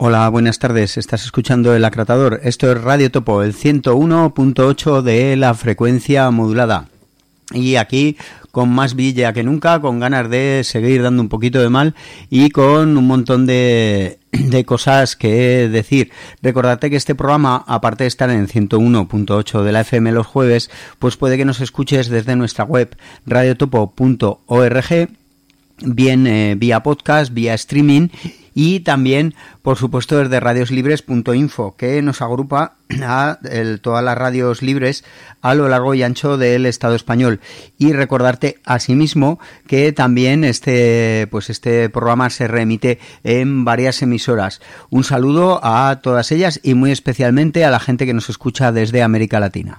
Hola, buenas tardes. Estás escuchando El Acratador. Esto es Radio Topo, el 101.8 de la frecuencia modulada. Y aquí con más villa que nunca, con ganas de seguir dando un poquito de mal y con un montón de cosas que decir. Recordate que este programa, aparte de estar en 101.8 de la FM los jueves, pues puede que nos escuches desde nuestra web radiotopo.org, bien vía podcast, vía streaming, y también, por supuesto, desde radioslibres.info, que nos agrupa a todas las radios libres a lo largo y ancho del Estado español. Y recordarte asimismo que también este programa se reemite en varias emisoras. Un saludo a todas ellas y muy especialmente a la gente que nos escucha desde América Latina.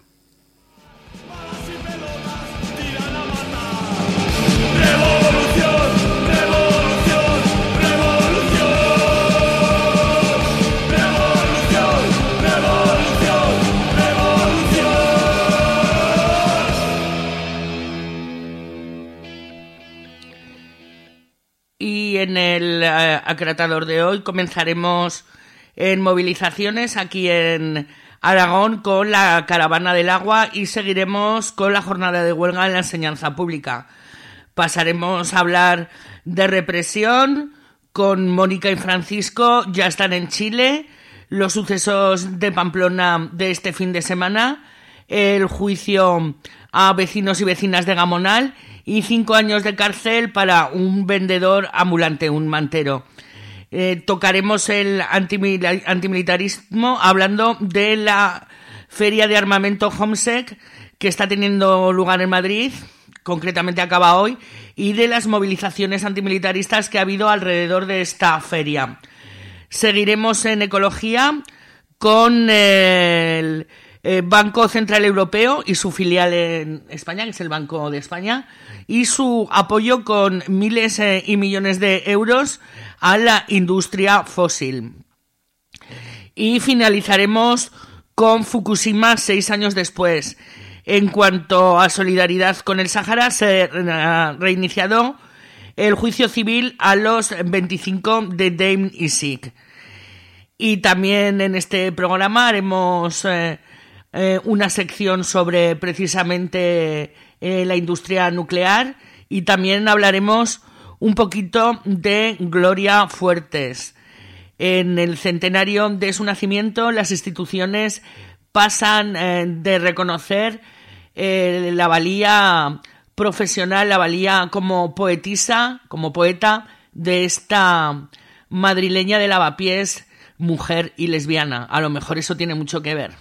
Y en el acratador de hoy comenzaremos en movilizaciones aquí en Aragón con la Caravana del Agua y seguiremos con la jornada de huelga en la enseñanza pública. Pasaremos a hablar de represión con Mónica y Francisco, ya están en Chile, los sucesos de Pamplona de este fin de semana, el juicio a vecinos y vecinas de Gamonal y 5 años de cárcel para un vendedor ambulante, un mantero. Tocaremos el antimilitarismo hablando de la feria de armamento Homsec que está teniendo lugar en Madrid, concretamente acaba hoy, y de las movilizaciones antimilitaristas que ha habido alrededor de esta feria. Seguiremos en ecología con el Banco Central Europeo y su filial en España, que es el Banco de España, y su apoyo con miles y millones de euros a la industria fósil. Y finalizaremos con Fukushima 6 años después. En cuanto a solidaridad con el Sáhara, se ha reiniciado el juicio civil a los 25 de Deim Izik. Y también en este programa haremos una sección sobre precisamente la industria nuclear y también hablaremos un poquito de Gloria Fuertes. En el centenario de su nacimiento, las instituciones pasan de reconocer la valía profesional, la valía como poetisa, como poeta de esta madrileña de Lavapiés, mujer y lesbiana. A lo mejor eso tiene mucho que ver.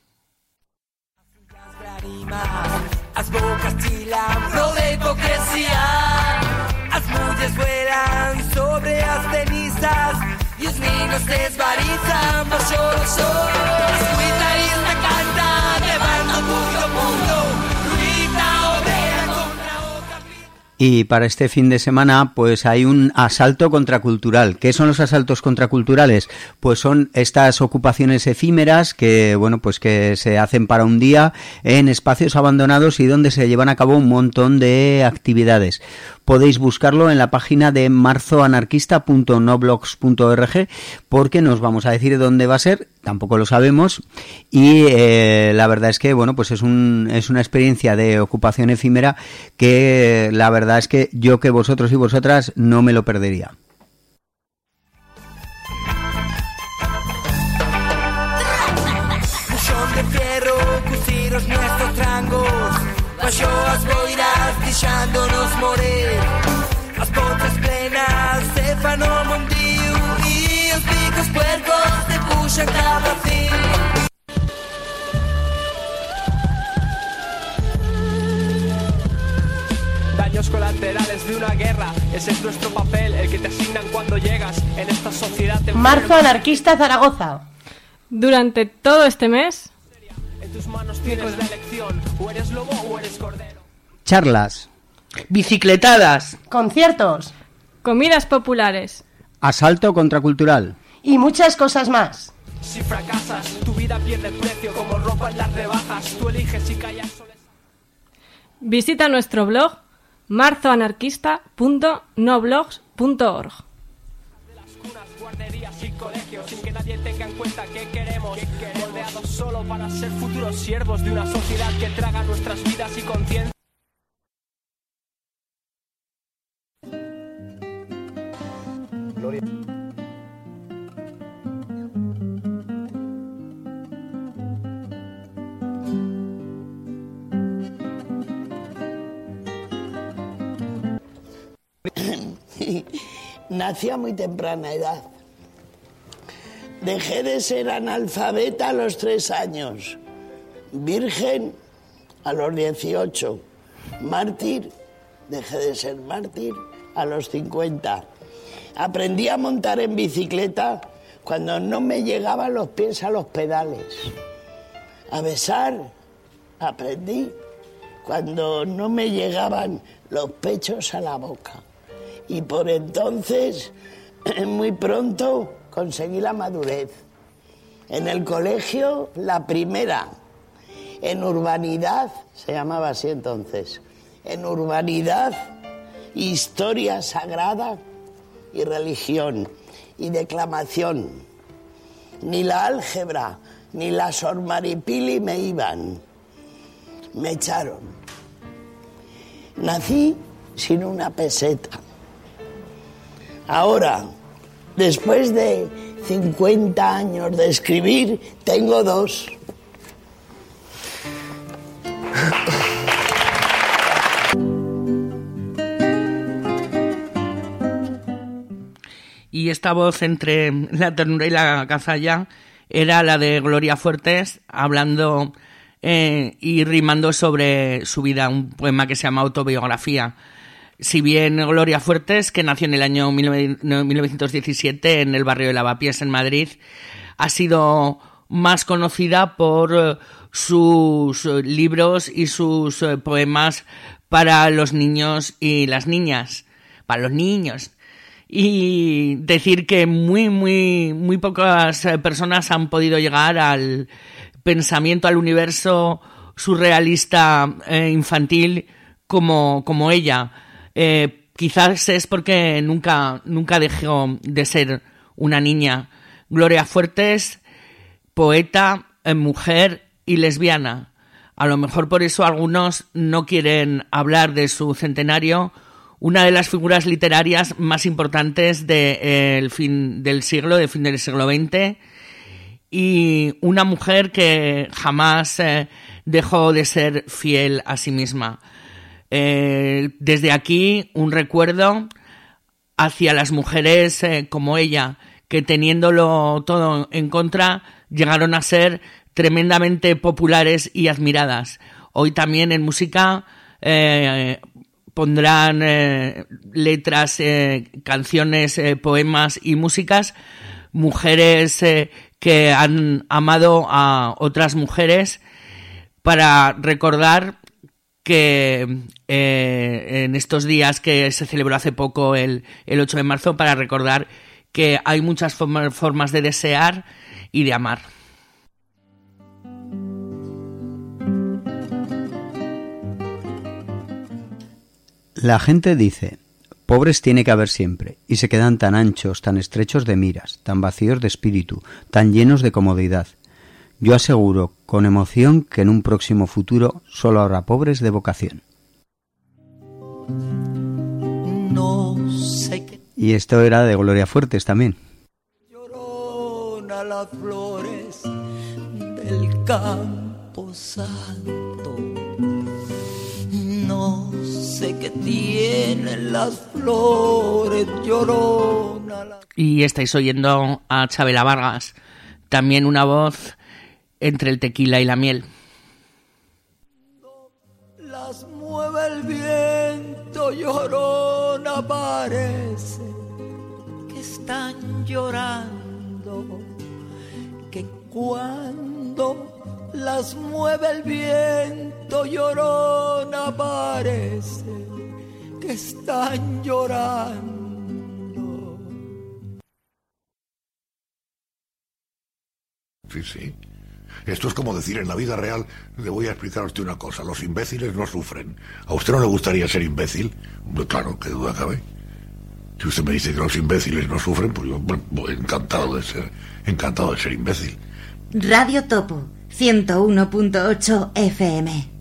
As bocas chilan, no de hipocresía. As mulles vuelan sobre as cenizas e os niños desvarizan baixo o sol. As cuitaristas cantan, levando o mundo, luita o vera contra o capricho. Y para este fin de semana pues hay un asalto contracultural. ¿Qué son los asaltos contraculturales? Pues son estas ocupaciones efímeras que, bueno, pues que se hacen para un día en espacios abandonados y donde se llevan a cabo un montón de actividades. Podéis buscarlo en la página de marzoanarquista.noblogs.org porque nos vamos a decir dónde va a ser, tampoco lo sabemos, y la verdad es que, bueno, pues es una experiencia de ocupación efímera que la verdad es que yo, que vosotros y vosotras, no me lo perdería. De fierro, cusiros nuestros trangos, baixo as boiras, deixándonos morir. As pontes plenas se fan o mondío e os bicos puercos te puxan cada fin. Daños colaterales de una guerra, ese es nuestro papel, el que te asignan cuando llegas en esta sociedad. Marzo Anarquista Zaragoza. Durante todo este mes, en tus manos tienes la elección, o eres lobo o eres cordero. Charlas, bicicletadas, conciertos, comidas populares, asalto contracultural y muchas cosas más. Si fracasas, tu vida pierde precio como ropa en las rebajas. Tú eliges si callas o visita nuestro blog marzoanarquista.noblogs.org. cunas, guarderías y colegios, sin que nadie tenga en cuenta qué queremos. Moldeados solo para ser futuros siervos de una sociedad que traga nuestras vidas y conciencia. Gloria. Nací a muy temprana edad. Dejé de ser analfabeta a los 3 años, virgen a los 18, mártir, dejé de ser mártir a los 50. Aprendí a montar en bicicleta cuando no me llegaban los pies a los pedales. A besar aprendí cuando no me llegaban los pechos a la boca. Y por entonces, muy pronto, conseguí la madurez. En el colegio, la primera. En urbanidad, se llamaba así entonces, en urbanidad, historia sagrada y religión y declamación. Ni la álgebra ni la Sor Maripili me iban. Me echaron. Nací sin una peseta. Ahora, después de 50 años de escribir, tengo 2. Y esta voz entre la ternura y la cazalla era la de Gloria Fuertes, hablando y rimando sobre su vida, un poema que se llama Autobiografía. Si bien Gloria Fuertes, que nació en el año 1917 en el barrio de Lavapiés, en Madrid, ha sido más conocida por sus libros y sus poemas para los niños y las niñas, para los niños. Y decir que muy pocas personas han podido llegar al pensamiento, al universo surrealista infantil como ella. Quizás es porque nunca dejó de ser una niña. Gloria Fuertes, poeta, mujer y lesbiana. A lo mejor por eso algunos no quieren hablar de su centenario, una de las figuras literarias más importantes del fin del siglo XX, y una mujer que jamás dejó de ser fiel a sí misma. Desde aquí un recuerdo hacia las mujeres como ella, que teniéndolo todo en contra llegaron a ser tremendamente populares y admiradas. Hoy también en música pondrán letras, canciones, poemas y músicas, mujeres que han amado a otras mujeres, para recordar que en estos días que se celebró hace poco el 8 de marzo, para recordar que hay muchas formas de desear y de amar. La gente dice, pobres tiene que haber siempre, y se quedan tan anchos, tan estrechos de miras, tan vacíos de espíritu, tan llenos de comodidad. Yo aseguro con emoción que en un próximo futuro solo habrá pobres de vocación. No sé qué. Y esto era de Gloria Fuertes también. Llorona las flores del campo santo. No sé qué tienen las flores, llorona las... Y estáis oyendo a Chabela Vargas, también una voz entre el tequila y la miel. Las mueve el viento, llorona parece que están llorando, que cuando las mueve el viento, llorona parece que están llorando. Sí, sí. Esto es como decir, en la vida real, le voy a explicar a usted una cosa, los imbéciles no sufren. ¿A usted no le gustaría ser imbécil? Claro, qué duda cabe. Si usted me dice que los imbéciles no sufren, pues yo encantado de ser imbécil. Radio Topo, 101.8 FM.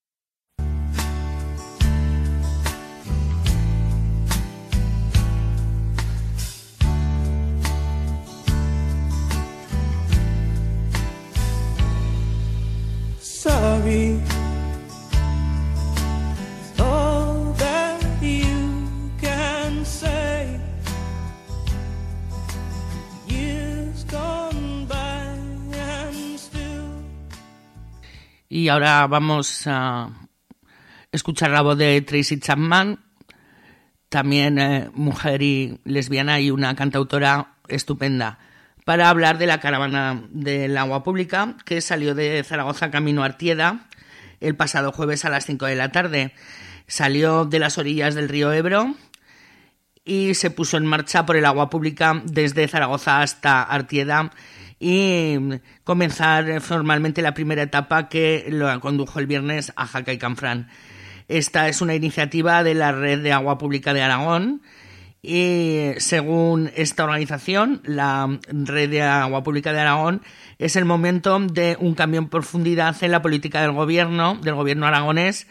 Sorry, all that you can say. Years gone by and still. Y ahora vamos a escuchar la voz de Tracy Chapman, también mujer y lesbiana y una cantautora estupenda, para hablar de la caravana del agua pública que salió de Zaragoza camino a Artieda el pasado jueves a las 5 de la tarde. Salió de las orillas del río Ebro y se puso en marcha por el agua pública desde Zaragoza hasta Artieda y comenzar formalmente la primera etapa que lo condujo el viernes a Jaca y Canfrán. Esta es una iniciativa de la Red de Agua Pública de Aragón. Y según esta organización, la Red de Agua Pública de Aragón es el momento de un cambio en profundidad en la política del gobierno aragonés,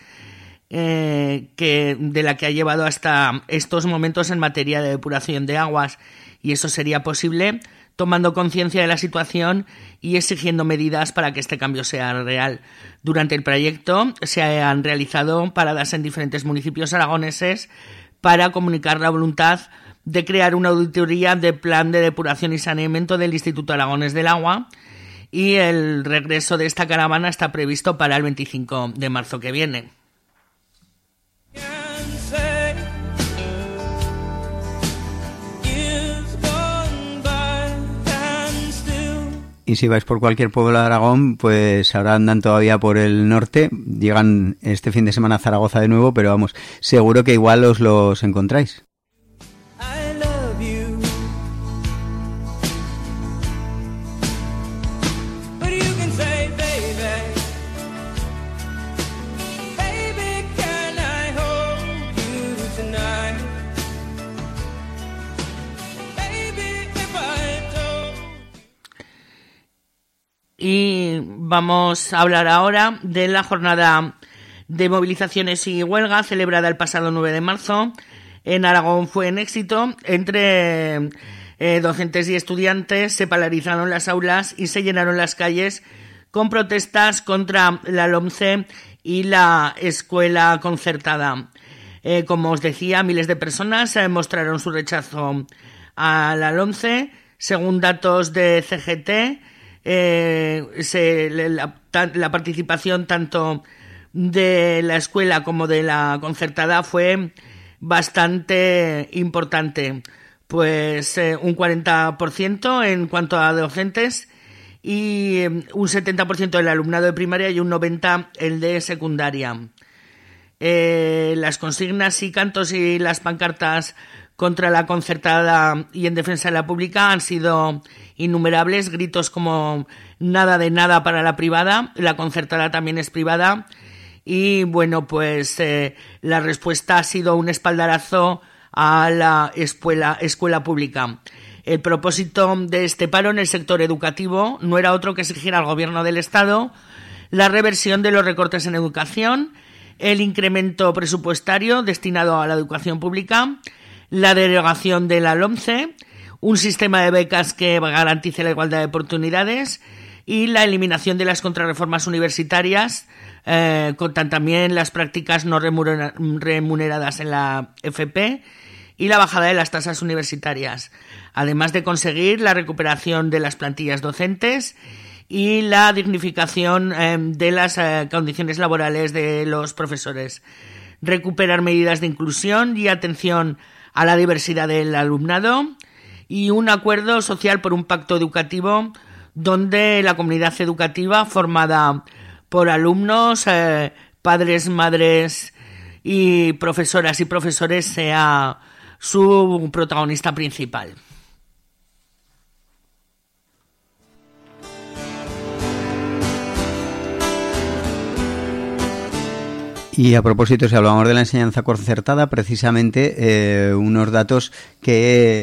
de la que ha llevado hasta estos momentos en materia de depuración de aguas. Y eso sería posible tomando conciencia de la situación y exigiendo medidas para que este cambio sea real. Durante el proyecto se han realizado paradas en diferentes municipios aragoneses para comunicar la voluntad de crear una auditoría de plan de depuración y saneamiento del Instituto Aragonés del Agua, y el regreso de esta caravana está previsto para el 25 de marzo que viene. Y si vais por cualquier pueblo de Aragón, pues ahora andan todavía por el norte, llegan este fin de semana a Zaragoza de nuevo, pero vamos, seguro que igual os los encontráis. Y vamos a hablar ahora de la jornada de movilizaciones y huelga celebrada el pasado 9 de marzo. En Aragón fue un éxito. Entre docentes y estudiantes se paralizaron las aulas y se llenaron las calles con protestas contra la LOMCE y la escuela concertada. Como os decía, miles de personas mostraron su rechazo a la LOMCE. Según datos de CGT, la participación tanto de la escuela como de la concertada fue bastante importante, pues un 40% en cuanto a docentes y un 70% del alumnado de primaria y un 90% el de secundaria. Las consignas y cantos y las pancartas contra la concertada y en defensa de la pública han sido innumerables. Gritos como nada de nada para la privada, la concertada también es privada, y bueno, pues la respuesta ha sido un espaldarazo a la escuela pública. El propósito de este paro en el sector educativo no era otro que exigir al gobierno del Estado la reversión de los recortes en educación, el incremento presupuestario destinado a la educación pública, la derogación de la LOMCE, un sistema de becas que garantice la igualdad de oportunidades y la eliminación de las contrarreformas universitarias, también las prácticas no remuneradas en la FP y la bajada de las tasas universitarias, además de conseguir la recuperación de las plantillas docentes y la dignificación de las condiciones laborales de los profesores, recuperar medidas de inclusión y atención a la diversidad del alumnado y un acuerdo social por un pacto educativo donde la comunidad educativa formada por alumnos, padres, madres y profesoras y profesores sea su protagonista principal. Y a propósito, si hablamos de la enseñanza concertada, precisamente unos datos que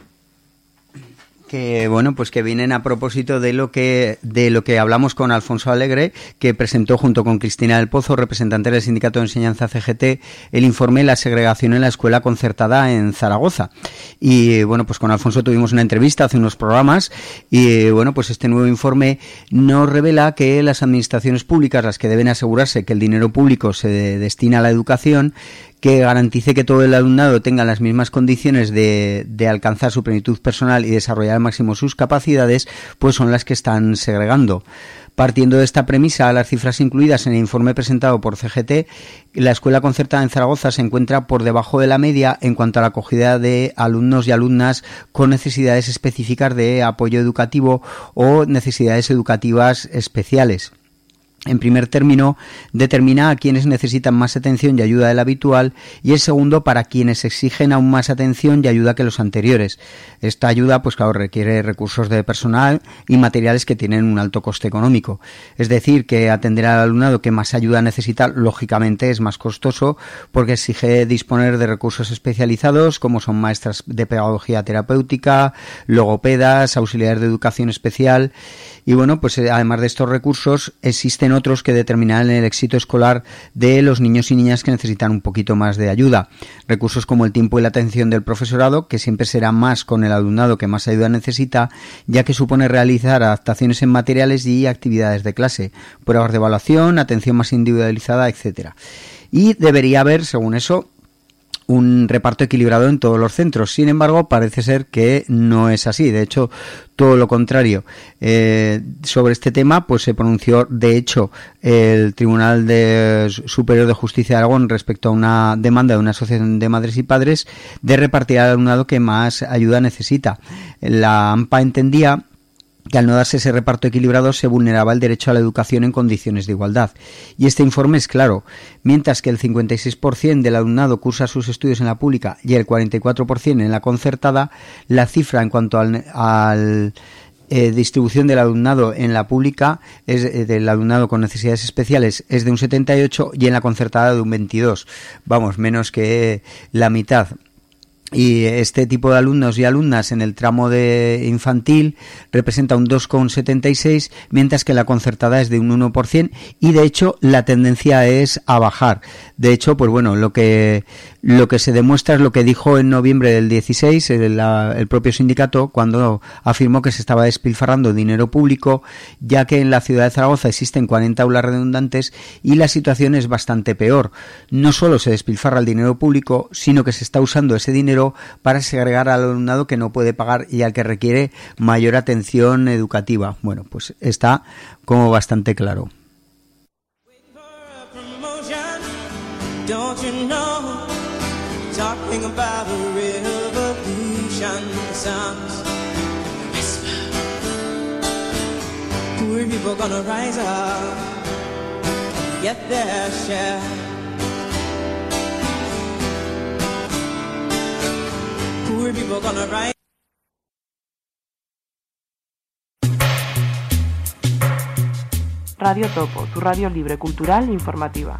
vienen a propósito de lo que hablamos con Alfonso Alegre, que presentó junto con Cristina del Pozo, representante del Sindicato de Enseñanza CGT, el informe La segregación en la escuela concertada en Zaragoza. Y bueno, pues con Alfonso tuvimos una entrevista hace unos programas y bueno, pues este nuevo informe nos revela que las administraciones públicas, las que deben asegurarse que el dinero público se destina a la educación, que garantice que todo el alumnado tenga las mismas condiciones de alcanzar su plenitud personal y desarrollar al máximo sus capacidades, pues son las que están segregando. Partiendo de esta premisa, las cifras incluidas en el informe presentado por CGT, la escuela concertada en Zaragoza se encuentra por debajo de la media en cuanto a la acogida de alumnos y alumnas con necesidades específicas de apoyo educativo o necesidades educativas especiales. En primer término, determina a quienes necesitan más atención y ayuda de la habitual, y en segundo, para quienes exigen aún más atención y ayuda que los anteriores. Esta ayuda, pues claro, requiere recursos de personal y materiales que tienen un alto coste económico. Es decir, que atender al alumnado que más ayuda necesita, lógicamente, es más costoso, porque exige disponer de recursos especializados, como son maestras de pedagogía terapéutica, logopedas, auxiliares de educación especial. Y bueno, pues además de estos recursos, existen otros que determinarán el éxito escolar de los niños y niñas que necesitan un poquito más de ayuda. Recursos como el tiempo y la atención del profesorado, que siempre será más con el alumnado que más ayuda necesita, ya que supone realizar adaptaciones en materiales y actividades de clase, pruebas de evaluación, atención más individualizada, etcétera. Y debería haber, según eso, un reparto equilibrado en todos los centros. Sin embargo, parece ser que no es así. De hecho, todo lo contrario. Sobre este tema, pues se pronunció, de hecho, el Tribunal Superior de Justicia de Aragón respecto a una demanda de una asociación de madres y padres de repartir al alumnado que más ayuda necesita. La AMPA entendía que al no darse ese reparto equilibrado se vulneraba el derecho a la educación en condiciones de igualdad. Y este informe es claro. Mientras que el 56% del alumnado cursa sus estudios en la pública y el 44% en la concertada, la cifra en cuanto al distribución del alumnado en la pública, del alumnado con necesidades especiales, es de un 78% y en la concertada de un 22%. Vamos, menos que la mitad. Y este tipo de alumnos y alumnas en el tramo de infantil representa un 2,76, mientras que la concertada es de un 1%, y de hecho la tendencia es a bajar. De hecho, pues bueno, lo que se demuestra es lo que dijo en noviembre del 16 el propio sindicato, cuando afirmó que se estaba despilfarrando dinero público, ya que en la ciudad de Zaragoza existen 40 aulas redundantes y la situación es bastante peor. No solo se despilfarra el dinero público, sino que se está usando ese dinero para segregar al alumnado que no puede pagar y al que requiere mayor atención educativa. Bueno, pues está como bastante claro. Radio Topo, tu radio libre, cultural e informativa.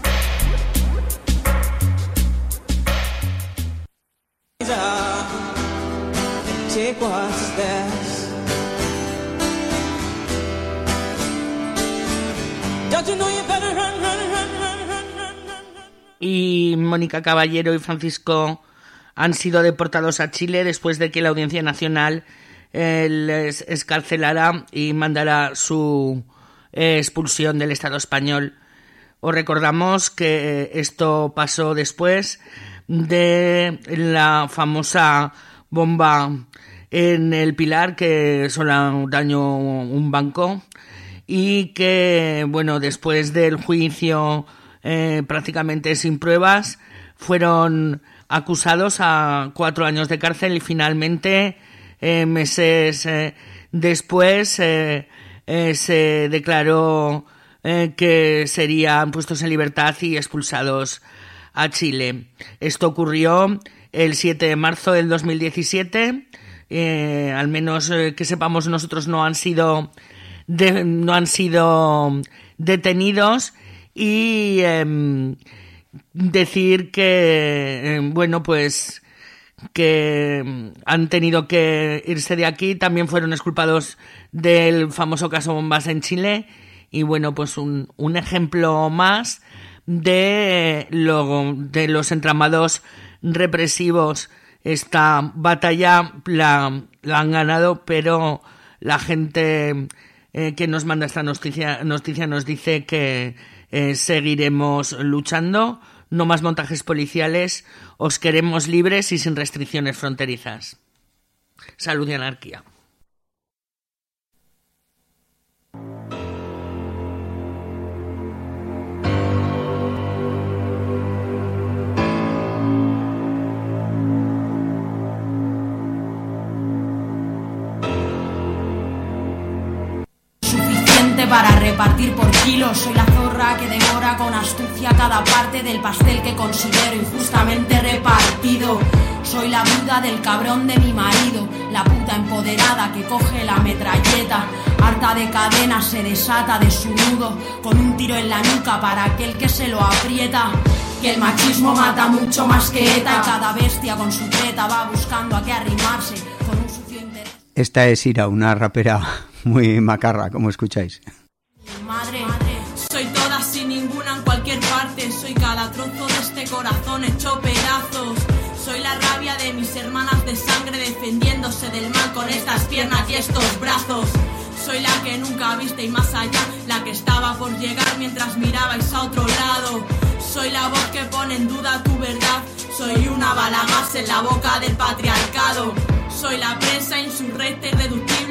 Y Mónica Caballero y Francisco han sido deportados a Chile después de que la Audiencia Nacional les excarcelara y mandara su expulsión del Estado español. Os recordamos que esto pasó después de la famosa bomba en el Pilar que solo dañó un banco, y que, bueno, después del juicio prácticamente sin pruebas, fueron acusados a 4 años de cárcel y finalmente meses después se declaró que serían puestos en libertad y expulsados a Chile. Esto ocurrió el 7 de marzo del 2017. Al menos que sepamos nosotros no han sido detenidos, y decir que, bueno, pues que han tenido que irse de aquí. También fueron exculpados del famoso caso Bombas en Chile, y bueno, pues un ejemplo más de los entramados represivos. Esta batalla la han ganado, pero la gente que nos manda esta noticia nos dice que seguiremos luchando. No más montajes policiales, os queremos libres y sin restricciones fronterizas. Salud y anarquía. Para repartir por kilos, soy la zorra que devora con astucia cada parte del pastel que considero injustamente repartido. Soy la viuda del cabrón de mi marido, la puta empoderada que coge la metralleta, harta de cadenas se desata de su nudo, con un tiro en la nuca para aquel que se lo aprieta. Que el machismo mata mucho más que ETA, y cada bestia con su treta va buscando a qué arrimarse con un sucio interés. Esta es Ira, una rapera muy macarra, como escucháis. Madre, soy toda sin ninguna en cualquier parte, soy cada trozo de este corazón hecho pedazos. Soy la rabia de mis hermanas de sangre defendiéndose del mal con estas piernas y estos brazos. Soy la que nunca viste y más allá, la que estaba por llegar mientras mirabais a otro lado. Soy la voz que pone en duda tu verdad, soy una bala más en la boca del patriarcado. Soy la prensa insurrecta y irreductible.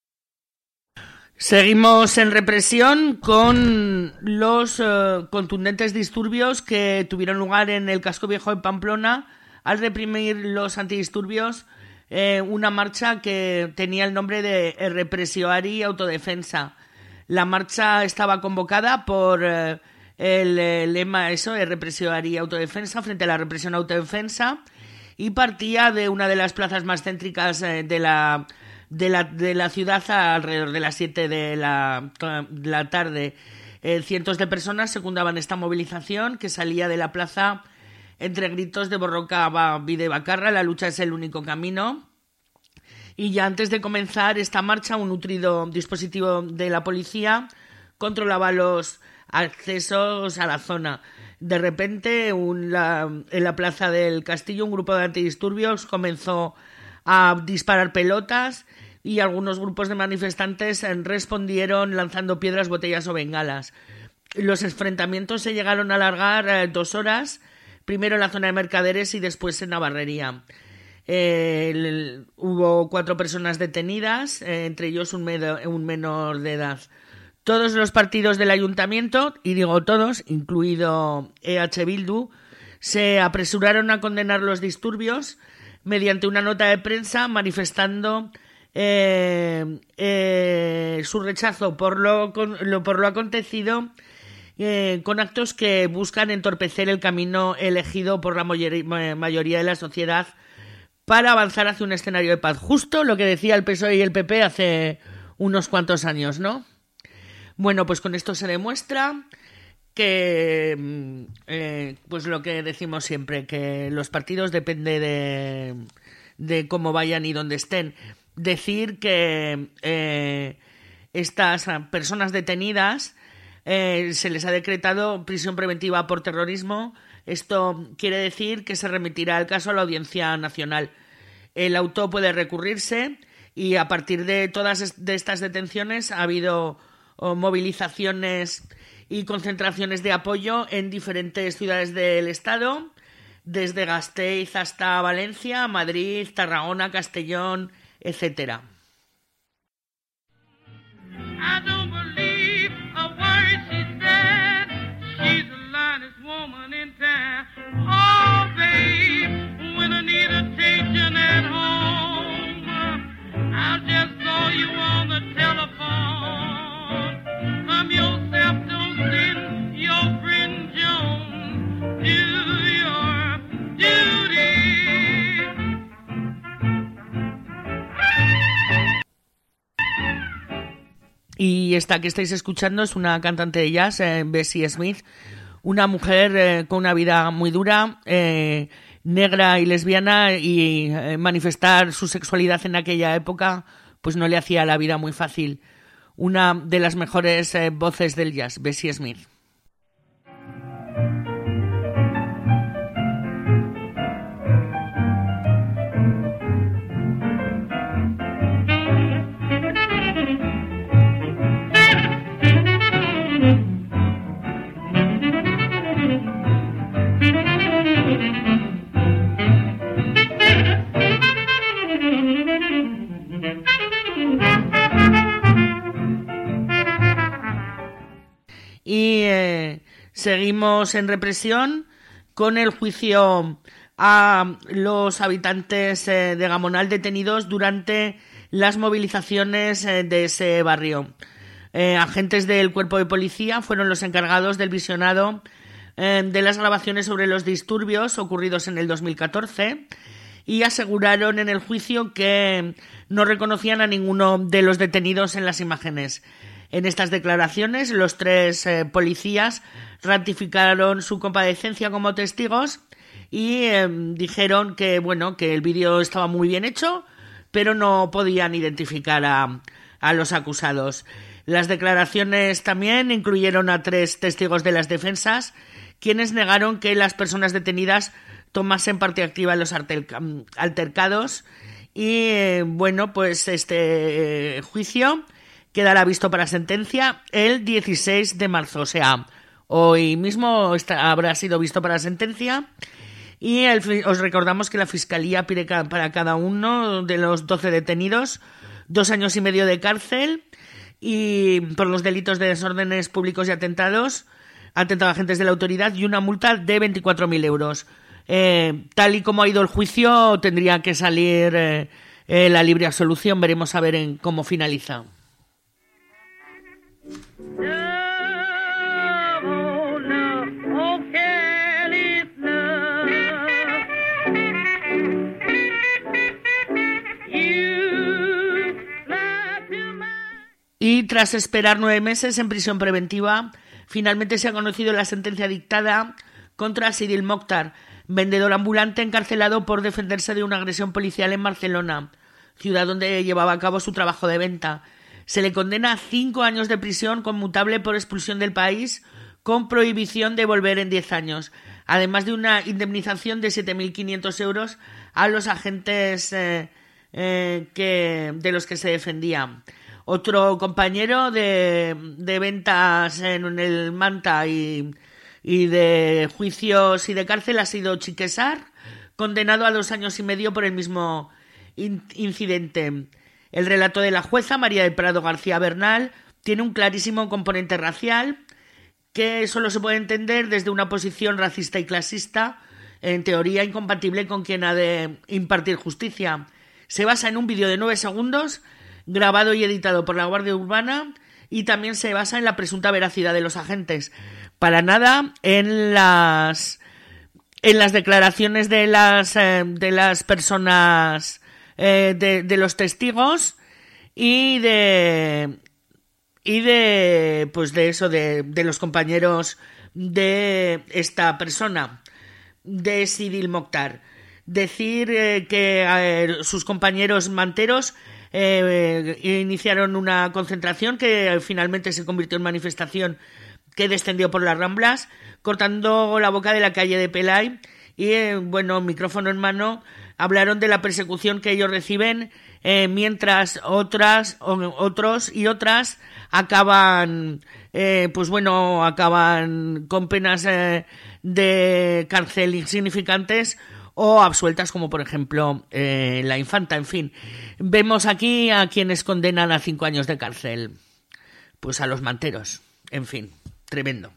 Seguimos en represión con los contundentes disturbios que tuvieron lugar en el Casco Viejo de Pamplona al reprimir los antidisturbios, una marcha que tenía el nombre de Repressioari Autodefensa. La marcha estaba convocada por el lema Repressioari Autodefensa, frente a la represión autodefensa, y partía de una de las plazas más céntricas de la ciudad alrededor de las 7 de la tarde. Cientos de personas secundaban esta movilización que salía de la plaza entre gritos de Borroka, Bide Bakarra, la lucha es el único camino. Y ya antes de comenzar esta marcha, un nutrido dispositivo de la policía controlaba los accesos a la zona. De repente, en la plaza del Castillo, un grupo de antidisturbios comenzó a disparar pelotas y algunos grupos de manifestantes respondieron lanzando piedras, botellas o bengalas. Los enfrentamientos se llegaron a alargar 2 horas, primero en la zona de Mercaderes y después en Navarrería. Hubo 4 personas detenidas, entre ellos un menor de edad. Todos los partidos del ayuntamiento, y digo todos, incluido EH Bildu, se apresuraron a condenar los disturbios mediante una nota de prensa manifestando su rechazo por lo acontecido, con actos que buscan entorpecer el camino elegido por la mayoría de la sociedad para avanzar hacia un escenario de paz. Justo lo que decía el PSOE y el PP hace unos cuantos años, ¿no? Bueno, pues con esto se demuestra que, pues lo que decimos siempre, que los partidos depende de cómo vayan y dónde estén. Decir que estas personas detenidas se les ha decretado prisión preventiva por terrorismo. Esto quiere decir que se remitirá el caso a la Audiencia Nacional. El auto puede recurrirse y a partir de todas estas detenciones ha habido movilizaciones y concentraciones de apoyo en diferentes ciudades del Estado, desde Gasteiz hasta Valencia, Madrid, Tarragona, Castellón, etc. I don't believe a word she said. She's the lightest woman in town. Oh, babe, when I need attention at home, I just saw you on the telephone. From yourself, don't send your friend Joan. Do your duty. Y esta que estáis escuchando es una cantante de jazz, Bessie Smith, una mujer con una vida muy dura, negra y lesbiana, y manifestar su sexualidad en aquella época pues no le hacía la vida muy fácil. Una de las mejores voces del jazz, Bessie Smith. Y seguimos en represión con el juicio a los habitantes de Gamonal detenidos durante las movilizaciones de ese barrio. Agentes del cuerpo de policía fueron los encargados del visionado de las grabaciones sobre los disturbios ocurridos en el 2014 y aseguraron en el juicio que no reconocían a ninguno de los detenidos en las imágenes. En estas declaraciones, los 3 policías ratificaron su comparecencia como testigos y dijeron que, bueno, que el vídeo estaba muy bien hecho, pero no podían identificar a los acusados. Las declaraciones también incluyeron a 3 testigos de las defensas, quienes negaron que las personas detenidas tomasen parte activa en los altercados. Y, bueno, pues este juicio quedará visto para sentencia el 16 de marzo, o sea, hoy mismo habrá sido visto para sentencia. Y os recordamos que la Fiscalía pide para cada uno de los 12 detenidos 2 años y medio de cárcel y por los delitos de desórdenes públicos y atentado a agentes de la autoridad, y una multa de 24.000 euros. Tal y como ha ido el juicio, tendría que salir la libre absolución. Veremos a ver cómo finaliza. Y tras esperar 9 meses en prisión preventiva, finalmente se ha conocido la sentencia dictada contra Sidil Mokhtar, vendedor ambulante encarcelado por defenderse de una agresión policial en Barcelona, ciudad donde llevaba a cabo su trabajo de venta. Se le condena a 5 años de prisión conmutable por expulsión del país, con prohibición de volver en 10 años, además de una indemnización de 7.500 euros a los agentes de los que se defendía. Otro compañero de ventas en el Manta y de juicios y de cárcel ha sido Chiquesar, condenado a 2 años y medio por el mismo incidente. El relato de la jueza María del Prado García Bernal tiene un clarísimo componente racial que solo se puede entender desde una posición racista y clasista, en teoría incompatible con quien ha de impartir justicia. Se basa en un vídeo de 9 segundos grabado y editado por la Guardia Urbana, y también se basa en la presunta veracidad de los agentes. Para nada en las declaraciones de las personas, de los testigos y de los compañeros de esta persona, de Sidil Mokhtar. Decir que sus compañeros manteros iniciaron una concentración que finalmente se convirtió en manifestación que descendió por las Ramblas, cortando la boca de la calle de Pelay, y micrófono en mano, hablaron de la persecución que ellos reciben, mientras otros y otras acaban con penas de cárcel insignificantes o absueltas, como por ejemplo la Infanta. En fin, vemos aquí a quienes condenan a 5 años de cárcel, pues a los manteros. En fin, tremendo.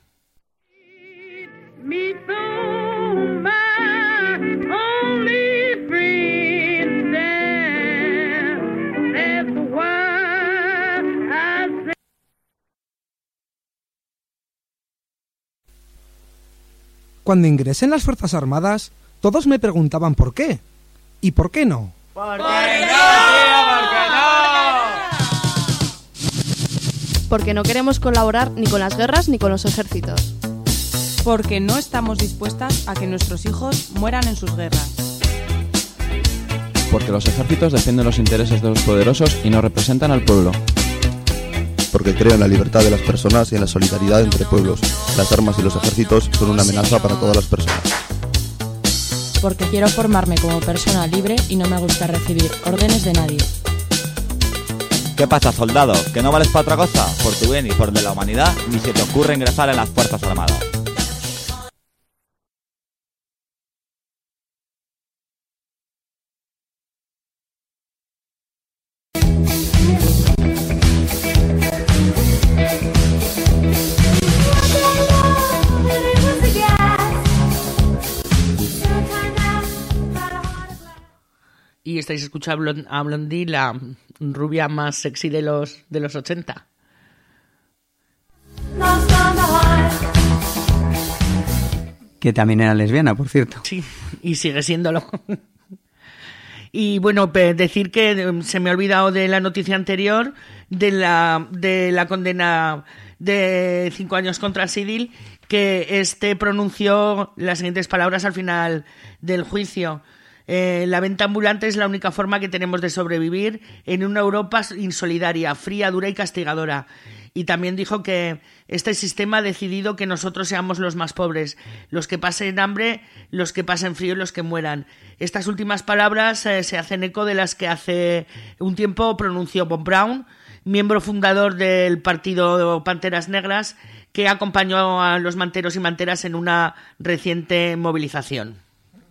Cuando ingresé en las Fuerzas Armadas, todos me preguntaban por qué. ¿Y por qué no? ¿Por qué no, tío? ¿Por qué no? Porque no queremos colaborar ni con las guerras ni con los ejércitos. Porque no estamos dispuestas a que nuestros hijos mueran en sus guerras. Porque los ejércitos defienden los intereses de los poderosos y no representan al pueblo. Porque creo en la libertad de las personas y en la solidaridad entre pueblos. Las armas y los ejércitos son una amenaza para todas las personas. Porque quiero formarme como persona libre y no me gusta recibir órdenes de nadie. ¿Qué pasa, soldado? ¿Que no vales para otra cosa? Por tu bien y por el de la humanidad, ni se te ocurre ingresar en las Fuerzas Armadas. Y estáis escuchando a Blondie, la rubia más sexy de los 80. Que también era lesbiana, por cierto. Sí, y sigue siéndolo. Y bueno, decir que se me ha olvidado de la noticia anterior de la condena de 5 años contra Sidil, que pronunció las siguientes palabras al final del juicio. La venta ambulante es la única forma que tenemos de sobrevivir en una Europa insolidaria, fría, dura y castigadora. Y también dijo que este sistema ha decidido que nosotros seamos los más pobres, los que pasen hambre, los que pasen frío y los que mueran. Estas últimas palabras se hacen eco de las que hace un tiempo pronunció Bob Brown, miembro fundador del partido Panteras Negras, que acompañó a los manteros y manteras en una reciente movilización.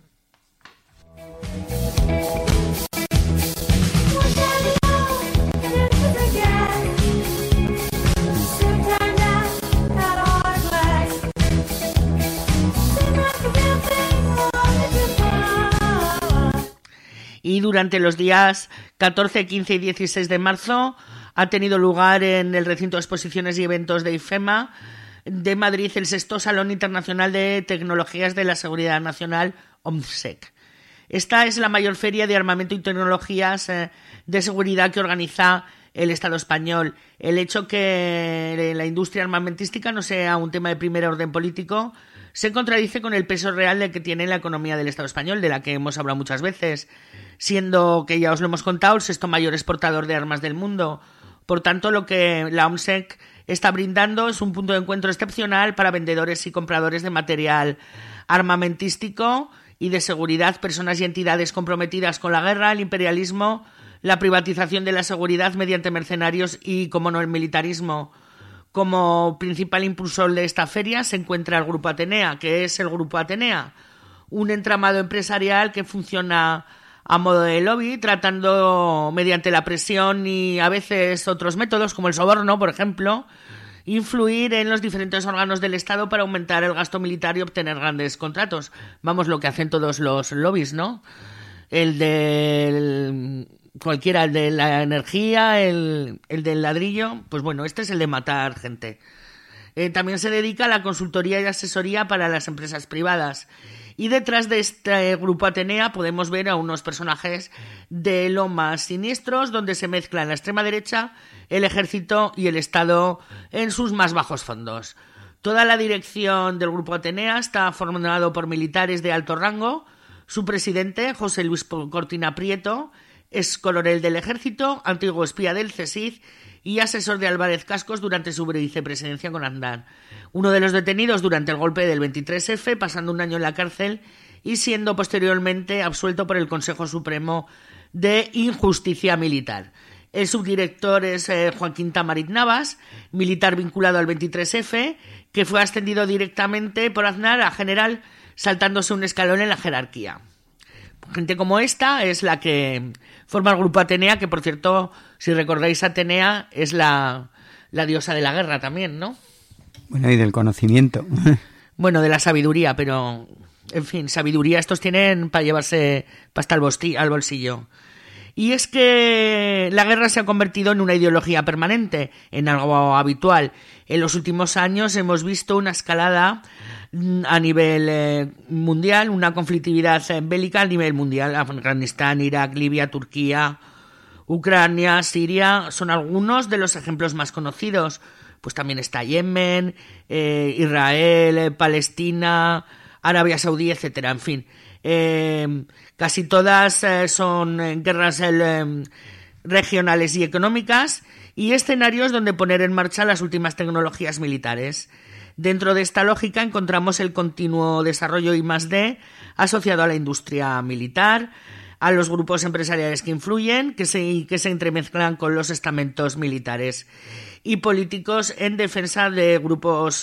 Y durante los días 14, 15 y 16 de marzo ha tenido lugar en el recinto de exposiciones y eventos de IFEMA de Madrid el 6º Salón Internacional de Tecnologías de la Seguridad Nacional, OMSEC. Esta es la mayor feria de armamento y tecnologías de seguridad que organiza el Estado español. El hecho que la industria armamentística no sea un tema de primer orden político se contradice con el peso real de que tiene la economía del Estado español, de la que hemos hablado muchas veces, siendo que ya os lo hemos contado, el 6º mayor exportador de armas del mundo. Por tanto, lo que la OMSEC está brindando es un punto de encuentro excepcional para vendedores y compradores de material armamentístico y de seguridad, personas y entidades comprometidas con la guerra, el imperialismo, la privatización de la seguridad mediante mercenarios y, como no, el militarismo. Como principal impulsor de esta feria se encuentra el Grupo Atenea. ¿Qué es el Grupo Atenea? Un entramado empresarial que funciona a modo de lobby, tratando mediante la presión y a veces otros métodos, como el soborno, por ejemplo, influir en los diferentes órganos del Estado para aumentar el gasto militar y obtener grandes contratos. Vamos, lo que hacen todos los lobbies, ¿no? El de cualquiera, el de la energía, el del ladrillo, pues bueno, este es el de matar gente. También se dedica a la consultoría y asesoría para las empresas privadas. Y detrás de este Grupo Atenea podemos ver a unos personajes de lo más siniestros, donde se mezclan la extrema derecha, el ejército y el Estado en sus más bajos fondos. Toda la dirección del Grupo Atenea está formado por militares de alto rango. Su presidente, José Luis Cortina Prieto, es coronel del ejército, antiguo espía del CSIC y asesor de Álvarez Cascos durante su vicepresidencia con Aznar. Uno de los detenidos durante el golpe del 23F, pasando un año en la cárcel y siendo posteriormente absuelto por el Consejo Supremo de Injusticia Militar. El subdirector es Joaquín Tamarit Navas, militar vinculado al 23F, que fue ascendido directamente por Aznar a general, saltándose un escalón en la jerarquía. Gente como esta es la que forma el Grupo Atenea, que por cierto, si recordáis, Atenea es la diosa de la guerra también, ¿no? Bueno, y del conocimiento. Bueno, de la sabiduría, pero en fin, sabiduría estos tienen para llevarse pasta al bolsillo. Y es que la guerra se ha convertido en una ideología permanente, en algo habitual. En los últimos años hemos visto una escalada a nivel mundial, una conflictividad bélica a nivel mundial. Afganistán, Irak, Libia, Turquía, Ucrania, Siria son algunos de los ejemplos más conocidos. pues también está Yemen, Israel, Palestina, Arabia Saudí, etcétera. En fin, casi todas son guerras regionales y económicas y escenarios donde poner en marcha las últimas tecnologías militares. Dentro de esta lógica encontramos el continuo desarrollo I+D asociado a la industria militar, a los grupos empresariales que influyen, que se entremezclan con los estamentos militares y políticos en defensa de grupos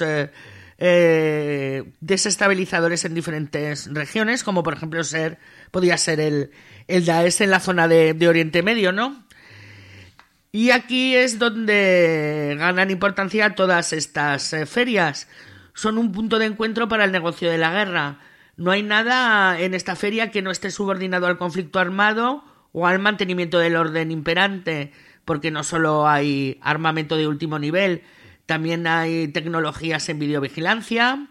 desestabilizadores en diferentes regiones, como por ejemplo podría ser el Daesh en la zona de Oriente Medio, ¿no? Y aquí es donde ganan importancia todas estas ferias. Son un punto de encuentro para el negocio de la guerra. No hay nada en esta feria que no esté subordinado al conflicto armado o al mantenimiento del orden imperante, porque no solo hay armamento de último nivel, también hay tecnologías en videovigilancia,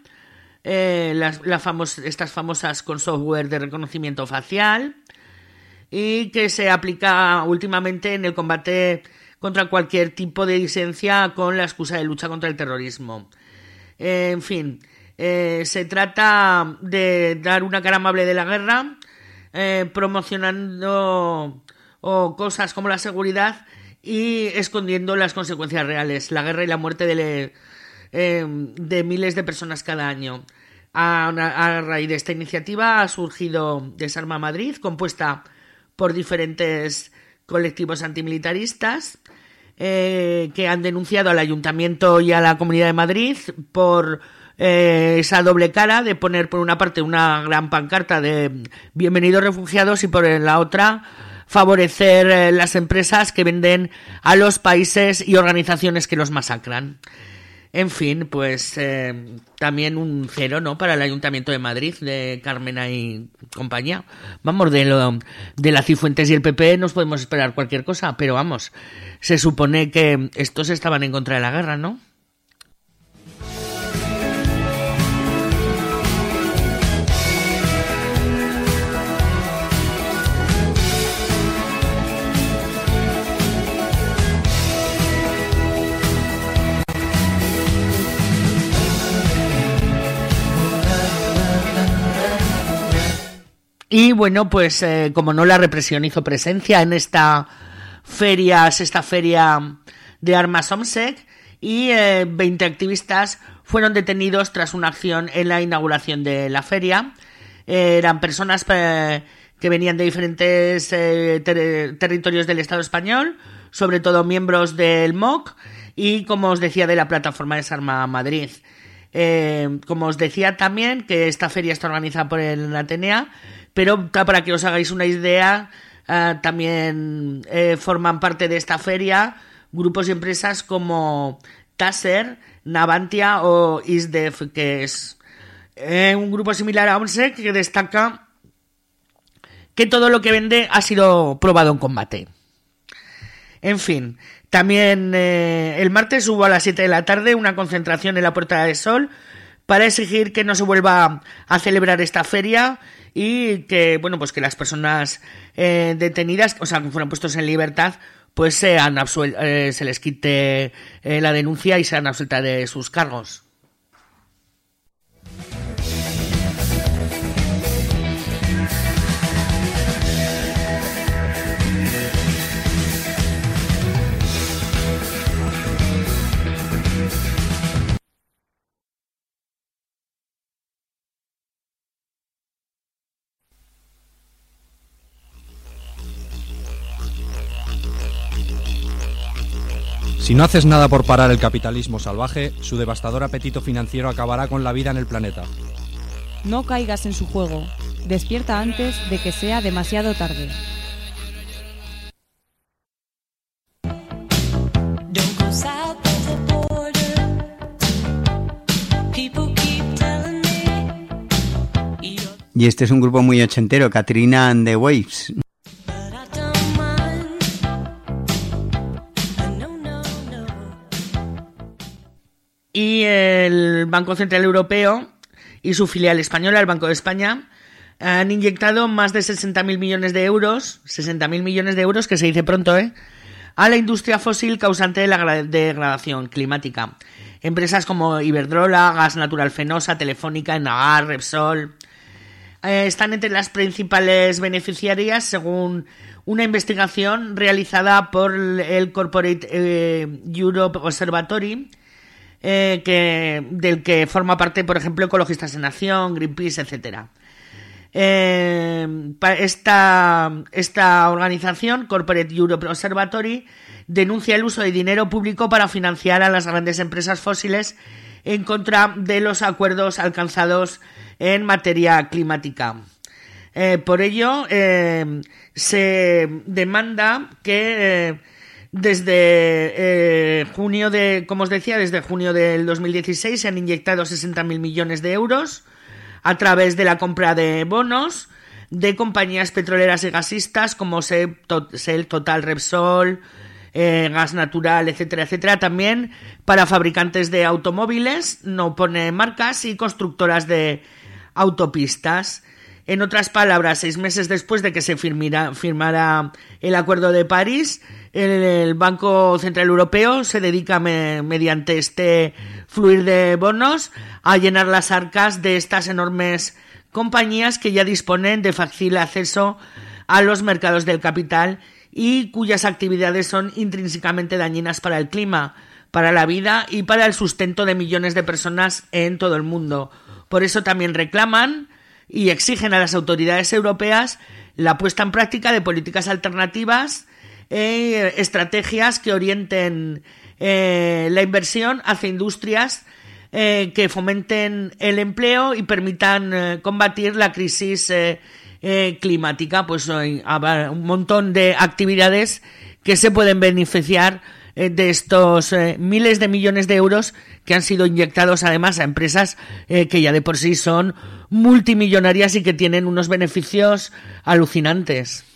estas famosas con software de reconocimiento facial, y que se aplica últimamente en el combate contra cualquier tipo de disidencia con la excusa de lucha contra el terrorismo. En fin, se trata de dar una cara amable de la guerra, promocionando cosas como la seguridad y escondiendo las consecuencias reales, la guerra y la muerte de miles de personas cada año. A raíz de esta iniciativa ha surgido Desarma Madrid, compuesta por diferentes colectivos antimilitaristas que han denunciado al Ayuntamiento y a la Comunidad de Madrid por esa doble cara de poner por una parte una gran pancarta de bienvenidos refugiados y por la otra favorecer las empresas que venden a los países y organizaciones que los masacran. En fin, pues también un 0, ¿no?, para el Ayuntamiento de Madrid, de Carmena y compañía. Vamos, de la Cifuentes y el PP nos podemos esperar cualquier cosa, pero vamos, se supone que estos estaban en contra de la guerra, ¿no? Y bueno, pues como no, la represión hizo presencia en esta feria de armas OMSEC y 20 activistas fueron detenidos tras una acción en la inauguración de la feria. Eran personas que venían de diferentes territorios del Estado español, sobre todo miembros del MOC y, como os decía, de la plataforma Desarma Madrid. Como os decía también, que esta feria está organizada por el Atenea, pero para que os hagáis una idea, también forman parte de esta feria grupos y empresas como Taser, Navantia o ISDEF, que es un grupo similar a OMSEC que destaca que todo lo que vende ha sido probado en combate. En fin, también el martes hubo a las 7 de la tarde una concentración en la Puerta del Sol para exigir que no se vuelva a celebrar esta feria y que, bueno, pues que las personas detenidas, o sea, que fueron puestos en libertad, pues se les quite la denuncia y sean absueltas de sus cargos. Si no haces nada por parar el capitalismo salvaje, su devastador apetito financiero acabará con la vida en el planeta. No caigas en su juego. Despierta antes de que sea demasiado tarde. Y este es un grupo muy ochentero, Katrina and the Waves. Y el Banco Central Europeo y su filial española, el Banco de España, han inyectado más de 60.000 millones de euros, 60.000 millones de euros, que se dice pronto, a la industria fósil causante de la degradación climática. Empresas como Iberdrola, Gas Natural Fenosa, Telefónica, Enagas, Repsol están entre las principales beneficiarias según una investigación realizada por el Corporate Europe Observatory, del que forma parte, por ejemplo, Ecologistas en Acción, Greenpeace, etcétera. Esta organización, Corporate Europe Observatory, denuncia el uso de dinero público para financiar a las grandes empresas fósiles en contra de los acuerdos alcanzados en materia climática. Por ello, se demanda que desde junio del 2016 se han inyectado 60.000 millones de euros a través de la compra de bonos de compañías petroleras y gasistas como Shell, Total, Repsol, Gas Natural, etcétera, etcétera, también para fabricantes de automóviles, no pone marcas, y constructoras de autopistas. En otras palabras, 6 meses después de que se firmara el Acuerdo de París, el Banco Central Europeo se dedica mediante este fluir de bonos a llenar las arcas de estas enormes compañías que ya disponen de fácil acceso a los mercados del capital y cuyas actividades son intrínsecamente dañinas para el clima, para la vida y para el sustento de millones de personas en todo el mundo. Por eso también reclaman y exigen a las autoridades europeas la puesta en práctica de políticas alternativas e estrategias que orienten la inversión hacia industrias que fomenten el empleo y permitan combatir la crisis climática. Pues hay un montón de actividades que se pueden beneficiar de estos miles de millones de euros que han sido inyectados además a empresas que ya de por sí son multimillonarias y que tienen unos beneficios alucinantes.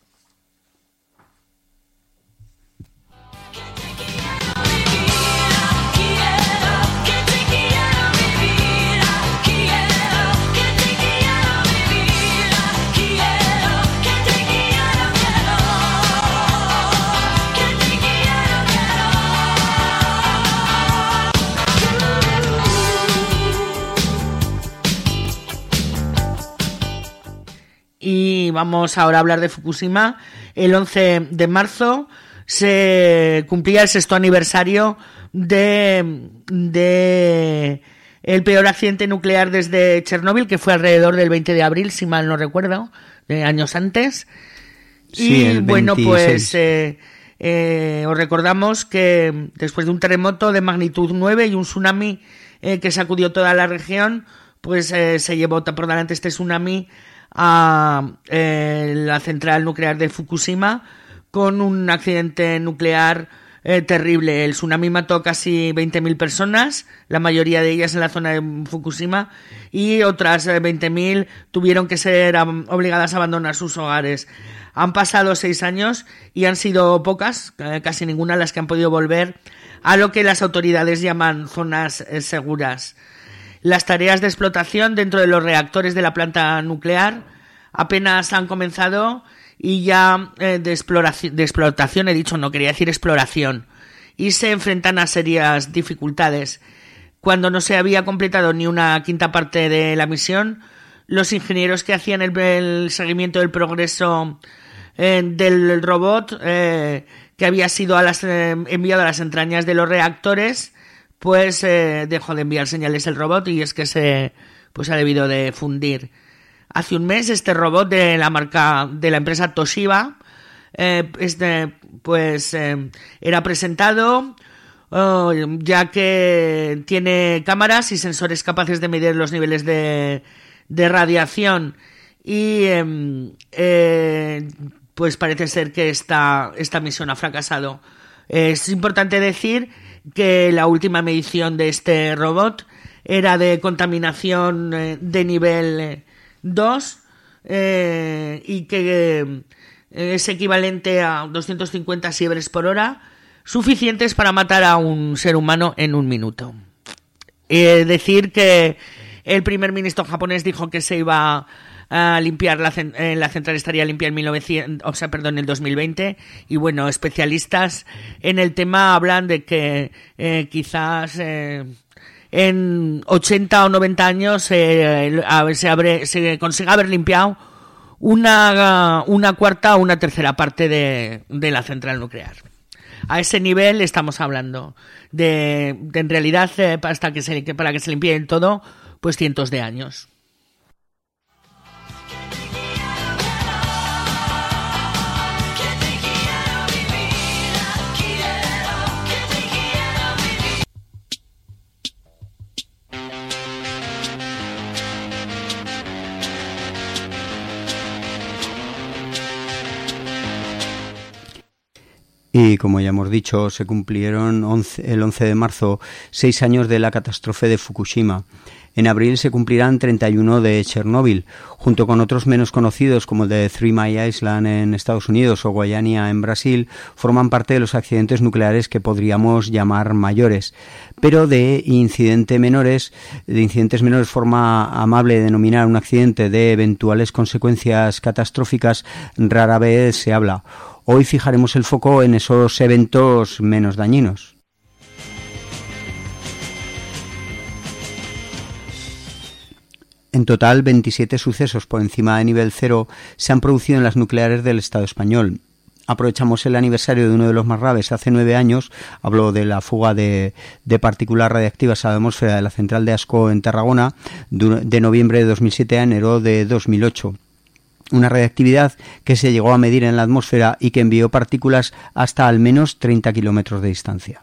Y vamos ahora a hablar de Fukushima. El 11 de marzo se cumplía el 6º aniversario de el peor accidente nuclear desde Chernóbil, que fue alrededor del 20 de abril, si mal no recuerdo, años antes. Sí, y el 26. Bueno, pues os recordamos que después de un terremoto de magnitud 9 y un tsunami que sacudió toda la región, pues se llevó por delante este tsunami a la central nuclear de Fukushima con un accidente nuclear terrible. El tsunami mató casi 20.000 personas, la mayoría de ellas en la zona de Fukushima, y otras 20.000 tuvieron que ser obligadas a abandonar sus hogares. Han pasado 6 años y han sido pocas, casi ninguna, las que han podido volver a lo que las autoridades llaman zonas seguras. Las tareas de explotación dentro de los reactores de la planta nuclear apenas han comenzado y ya de explotación, he dicho, no quería decir exploración, y se enfrentan a serias dificultades. Cuando no se había completado ni una quinta parte de la misión, los ingenieros que hacían el seguimiento del progreso del robot que había sido enviado a las entrañas de los reactores, pues dejó de enviar señales el robot, y es que se ha debido de fundir. Hace un mes este robot de la empresa Toshiba era presentado, ya que tiene cámaras y sensores capaces de medir los niveles de radiación, y pues parece ser que esta misión ha fracasado. Es importante decir que la última medición de este robot era de contaminación de nivel 2 y que es equivalente a 250 siebres por hora, suficientes para matar a un ser humano en un minuto. Decir que el primer ministro japonés dijo que se iba a limpiar la central estaría limpia en el 2020, y bueno, especialistas en el tema hablan de que quizás en 80 o 90 años se consiga haber limpiado una cuarta o una tercera parte de la central nuclear. A ese nivel estamos hablando de en realidad para que se limpie todo, pues cientos de años. Y como ya hemos dicho, se cumplieron el 11 de marzo 6 años de la catástrofe de Fukushima. En abril se cumplirán 31 de Chernóbil, junto con otros menos conocidos como el de Three Mile Island en Estados Unidos o Guayana en Brasil, forman parte de los accidentes nucleares que podríamos llamar mayores. Pero de incidentes menores, forma amable denominar un accidente de eventuales consecuencias catastróficas, rara vez se habla. Hoy fijaremos el foco en esos eventos menos dañinos. En total, 27 sucesos por encima de nivel 0 se han producido en las nucleares del Estado español. Aprovechamos el aniversario de uno de los más graves hace 9 años, hablo de la fuga de partículas radiactivas a la atmósfera de la central de Ascó en Tarragona, de noviembre de 2007 a enero de 2008. Una radiactividad que se llegó a medir en la atmósfera y que envió partículas hasta al menos 30 kilómetros de distancia.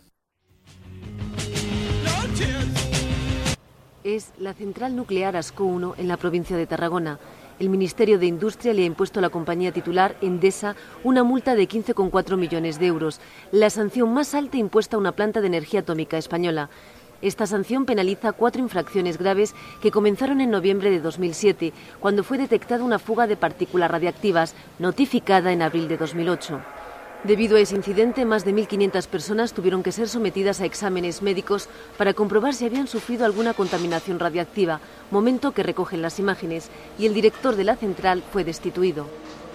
Es la central nuclear Ascó 1 en la provincia de Tarragona. El Ministerio de Industria le ha impuesto a la compañía titular, Endesa, una multa de 15,4 millones de euros, la sanción más alta impuesta a una planta de energía atómica española. Esta sanción penaliza 4 infracciones graves que comenzaron en noviembre de 2007, cuando fue detectada una fuga de partículas radiactivas, notificada en abril de 2008. Debido a ese incidente, más de 1.500 personas tuvieron que ser sometidas a exámenes médicos para comprobar si habían sufrido alguna contaminación radiactiva, momento que recogen las imágenes, y el director de la central fue destituido.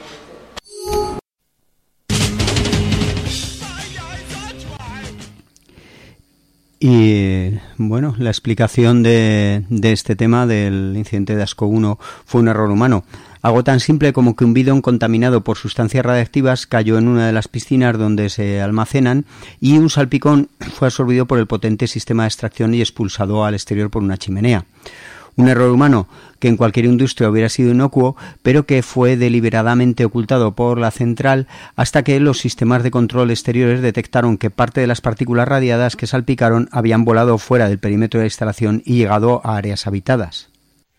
Y bueno, la explicación de este tema del incidente de Ascó 1 fue un error humano. Algo tan simple como que un bidón contaminado por sustancias radiactivas cayó en una de las piscinas donde se almacenan y un salpicón fue absorbido por el potente sistema de extracción y expulsado al exterior por una chimenea. Un error humano que en cualquier industria hubiera sido inocuo, pero que fue deliberadamente ocultado por la central hasta que los sistemas de control exteriores detectaron que parte de las partículas radiadas que salpicaron habían volado fuera del perímetro de la instalación y llegado a áreas habitadas.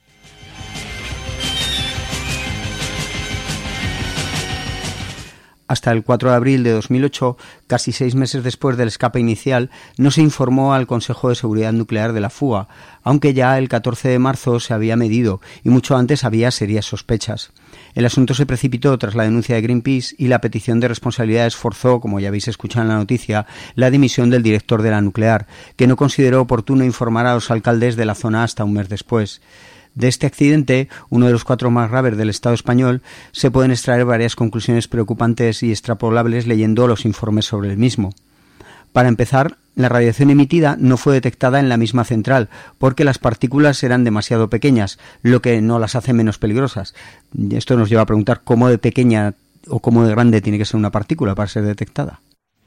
Hasta el 4 de abril de 2008, casi 6 meses después del escape inicial, no se informó al Consejo de Seguridad Nuclear de la fuga, aunque ya el 14 de marzo se había medido y mucho antes había serias sospechas. El asunto se precipitó tras la denuncia de Greenpeace y la petición de responsabilidades forzó, como ya habéis escuchado en la noticia, la dimisión del director de la nuclear, que no consideró oportuno informar a los alcaldes de la zona hasta un mes después. De este accidente, uno de los 4 más graves del Estado español, se pueden extraer varias conclusiones preocupantes y extrapolables leyendo los informes sobre el mismo. Para empezar, la radiación emitida no fue detectada en la misma central, porque las partículas eran demasiado pequeñas, lo que no las hace menos peligrosas. Esto nos lleva a preguntar cómo de pequeña o cómo de grande tiene que ser una partícula para ser detectada.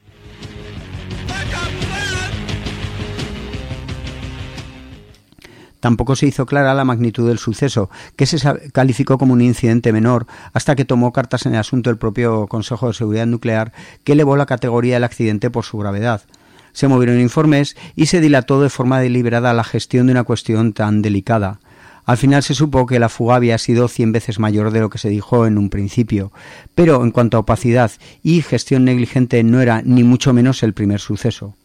Tampoco se hizo clara la magnitud del suceso, que se calificó como un incidente menor, hasta que tomó cartas en el asunto el propio Consejo de Seguridad Nuclear, que elevó la categoría del accidente por su gravedad. Se movieron informes y se dilató de forma deliberada la gestión de una cuestión tan delicada. Al final se supo que la fuga había sido 100 veces mayor de lo que se dijo en un principio, pero en cuanto a opacidad y gestión negligente no era ni mucho menos el primer suceso.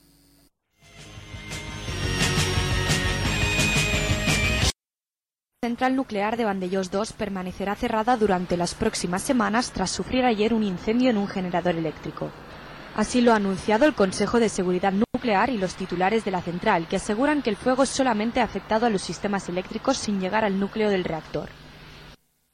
La central nuclear de Vandellós 2 permanecerá cerrada durante las próximas semanas tras sufrir ayer un incendio en un generador eléctrico. Así lo ha anunciado el Consejo de Seguridad Nuclear y los titulares de la central, que aseguran que el fuego solamente ha afectado a los sistemas eléctricos sin llegar al núcleo del reactor.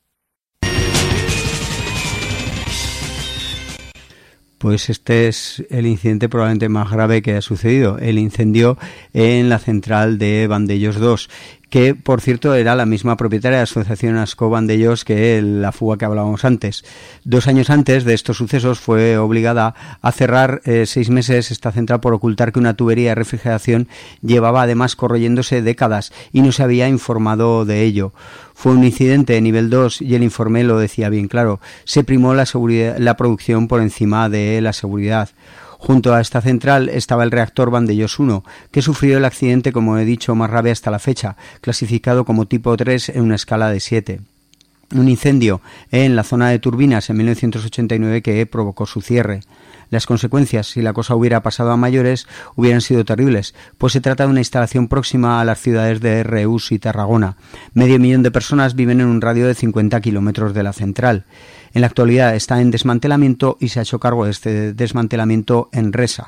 Pues este es el incidente probablemente más grave que ha sucedido, el incendio en la central de Vandellós 2, que por cierto era la misma propietaria de la asociación Ascó Vandellós que la fuga que hablábamos antes. 2 años antes de estos sucesos fue obligada a cerrar 6 meses esta central por ocultar que una tubería de refrigeración llevaba además corroyéndose décadas y no se había informado de ello. Fue un incidente de nivel 2 y el informe lo decía bien claro. Se primó la producción por encima de la seguridad. Junto a esta central estaba el reactor Vandellós 1, que sufrió el accidente, como he dicho, más grave hasta la fecha, clasificado como tipo 3 en una escala de 7. Un incendio en la zona de turbinas en 1989 que provocó su cierre. Las consecuencias, si la cosa hubiera pasado a mayores, hubieran sido terribles, pues se trata de una instalación próxima a las ciudades de Reus y Tarragona. 500.000 de personas viven en un radio de 50 kilómetros de la central. En la actualidad está en desmantelamiento y se ha hecho cargo de este desmantelamiento Enresa.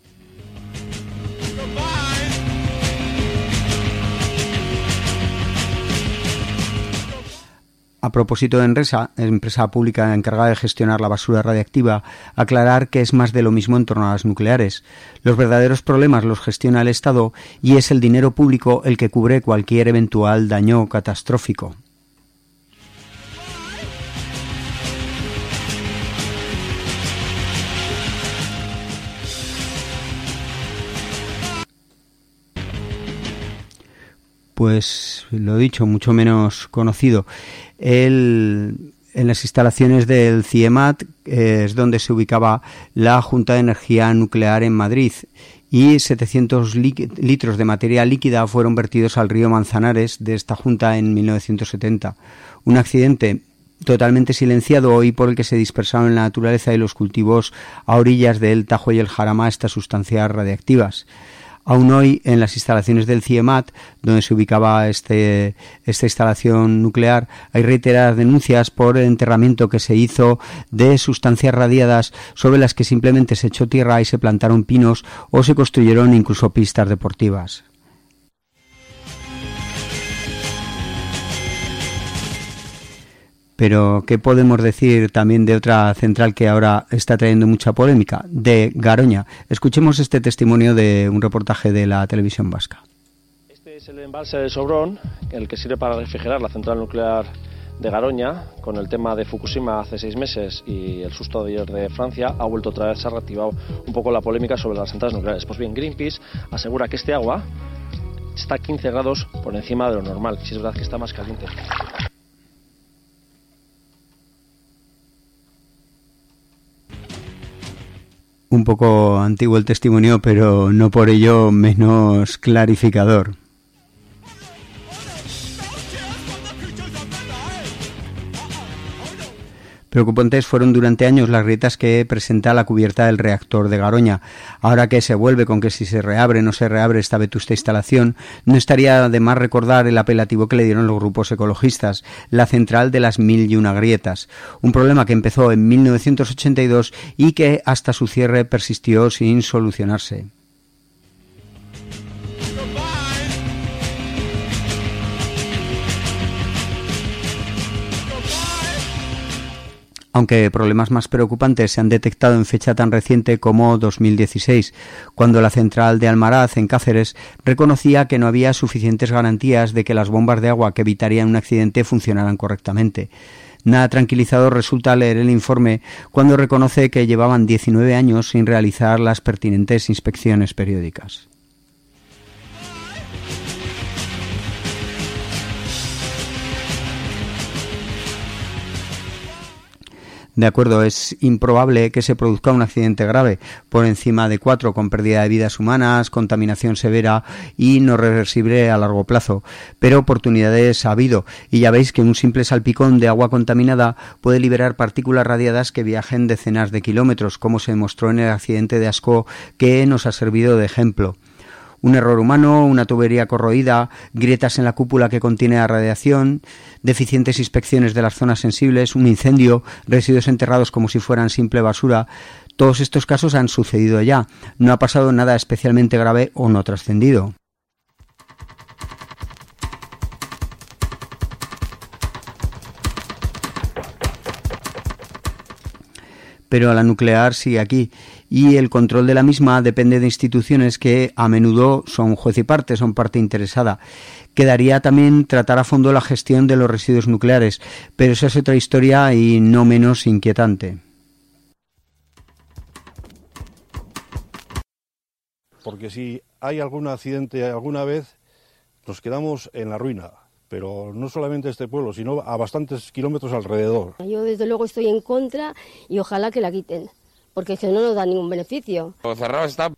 A propósito de Enresa, empresa pública encargada de gestionar la basura radiactiva, aclarar que es más de lo mismo en torno a las nucleares. Los verdaderos problemas los gestiona el Estado y es el dinero público el que cubre cualquier eventual daño catastrófico. Pues lo dicho, mucho menos conocido. En las instalaciones del CIEMAT es donde se ubicaba la Junta de Energía Nuclear en Madrid y 700 litros de materia líquida fueron vertidos al río Manzanares de esta Junta en 1970. Un accidente totalmente silenciado y por el que se dispersaron en la naturaleza y los cultivos a orillas del Tajo y el Jarama estas sustancias radiactivas. Aún hoy, en las instalaciones del CIEMAT, donde se ubicaba esta instalación nuclear, hay reiteradas denuncias por el enterramiento que se hizo de sustancias radiadas sobre las que simplemente se echó tierra y se plantaron pinos o se construyeron incluso pistas deportivas. Pero, ¿qué podemos decir también de otra central que ahora está trayendo mucha polémica? De Garoña. Escuchemos este testimonio de un reportaje de la televisión vasca. Este es el embalse de Sobrón, el que sirve para refrigerar la central nuclear de Garoña. Con el tema de Fukushima hace 6 meses y el susto de ayer de Francia, ha vuelto otra vez, se ha reactivado un poco la polémica sobre las centrales nucleares. Pues bien, Greenpeace asegura que este agua está 15 grados por encima de lo normal, si es verdad que está más caliente. Un poco antiguo el testimonio, pero no por ello menos clarificador. Preocupantes fueron durante años las grietas que presenta la cubierta del reactor de Garoña. Ahora que se vuelve con que si se reabre o no se reabre esta vetusta instalación, no estaría de más recordar el apelativo que le dieron los grupos ecologistas, la central de las 1001 grietas. Un problema que empezó en 1982 y que hasta su cierre persistió sin solucionarse. Aunque problemas más preocupantes se han detectado en fecha tan reciente como 2016, cuando la central de Almaraz, en Cáceres, reconocía que no había suficientes garantías de que las bombas de agua que evitarían un accidente funcionaran correctamente. Nada tranquilizador resulta leer el informe cuando reconoce que llevaban 19 años sin realizar las pertinentes inspecciones periódicas. De acuerdo, es improbable que se produzca un accidente grave por encima de 4 con pérdida de vidas humanas, contaminación severa y no reversible a largo plazo, pero oportunidades ha habido y ya veis que un simple salpicón de agua contaminada puede liberar partículas radiadas que viajen decenas de kilómetros, como se demostró en el accidente de Ascó, que nos ha servido de ejemplo. Un error humano, una tubería corroída, grietas en la cúpula que contiene la radiación, deficientes inspecciones de las zonas sensibles, un incendio, residuos enterrados como si fueran simple basura. Todos estos casos han sucedido ya. No ha pasado nada especialmente grave o no trascendido. pero la nuclear sigue aquí, y el control de la misma depende de instituciones que a menudo son juez y parte, son parte interesada. Quedaría también tratar a fondo la gestión de los residuos nucleares, pero esa es otra historia y no menos inquietante. Porque si hay algún accidente alguna vez, nos quedamos en la ruina. Pero no solamente este pueblo, sino a bastantes kilómetros alrededor. Yo desde luego estoy en contra y ojalá que la quiten, porque es que no nos da ningún beneficio. Lo cerrado está.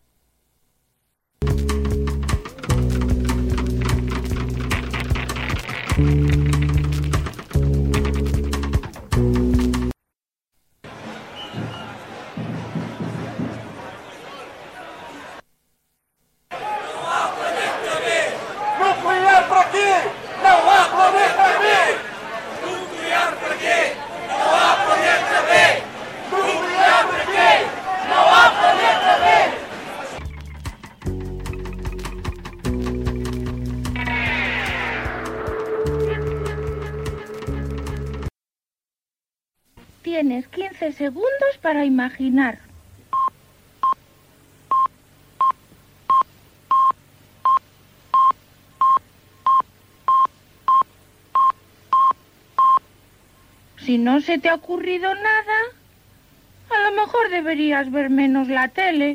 Tienes 15 segundos para imaginar. Si no se te ha ocurrido nada, a lo mejor deberías ver menos la tele.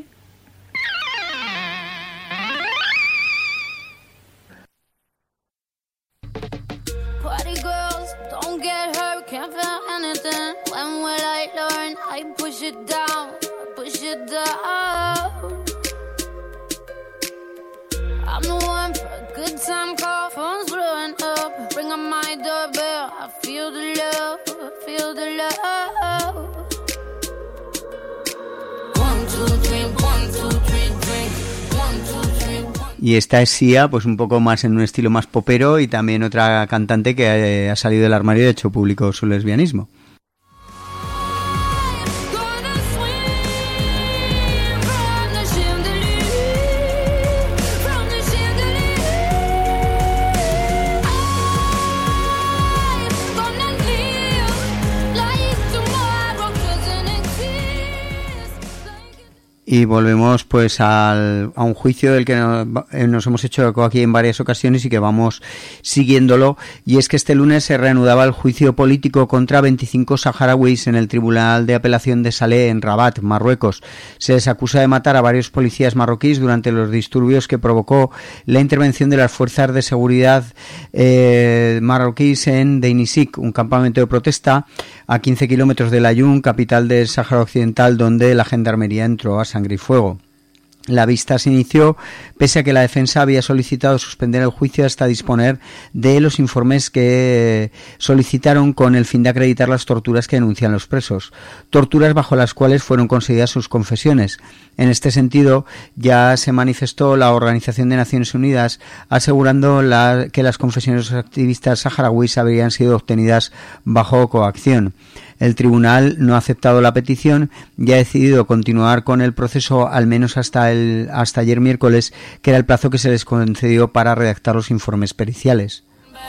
Party girls, don't get hurt, can't feel anything. When will I learn? I push it down, push it down. I'm the one for a good time call, phone's blowing up. Ring on my doorbell, I feel the love, feel the love. 1, 2, 3, 1, 2, 3, drink. 1, 2, 3, 1. Y esta es Sia, pues un poco más en un estilo más popero, y también otra cantante que ha salido del armario y ha hecho público su lesbianismo. Y volvemos pues a un juicio del que nos hemos hecho eco aquí en varias ocasiones y que vamos siguiéndolo, y es que este lunes se reanudaba el juicio político contra 25 saharauis en el Tribunal de Apelación de Salé en Rabat, Marruecos. Se les acusa de matar a varios policías marroquíes durante los disturbios que provocó la intervención de las fuerzas de seguridad marroquíes en Deinisik, un campamento de protesta a 15 kilómetros de Layún, capital del Sáhara Occidental, donde la gendarmería entró a sangre y fuego. La vista se inició pese a que la defensa había solicitado suspender el juicio hasta disponer de los informes que solicitaron con el fin de acreditar las torturas que denuncian los presos, torturas bajo las cuales fueron conseguidas sus confesiones. En este sentido, ya se manifestó la Organización de Naciones Unidas asegurando que las confesiones de los activistas saharauis habrían sido obtenidas bajo coacción. El tribunal no ha aceptado la petición y ha decidido continuar con el proceso al menos hasta ayer miércoles, que era el plazo que se les concedió para redactar los informes periciales.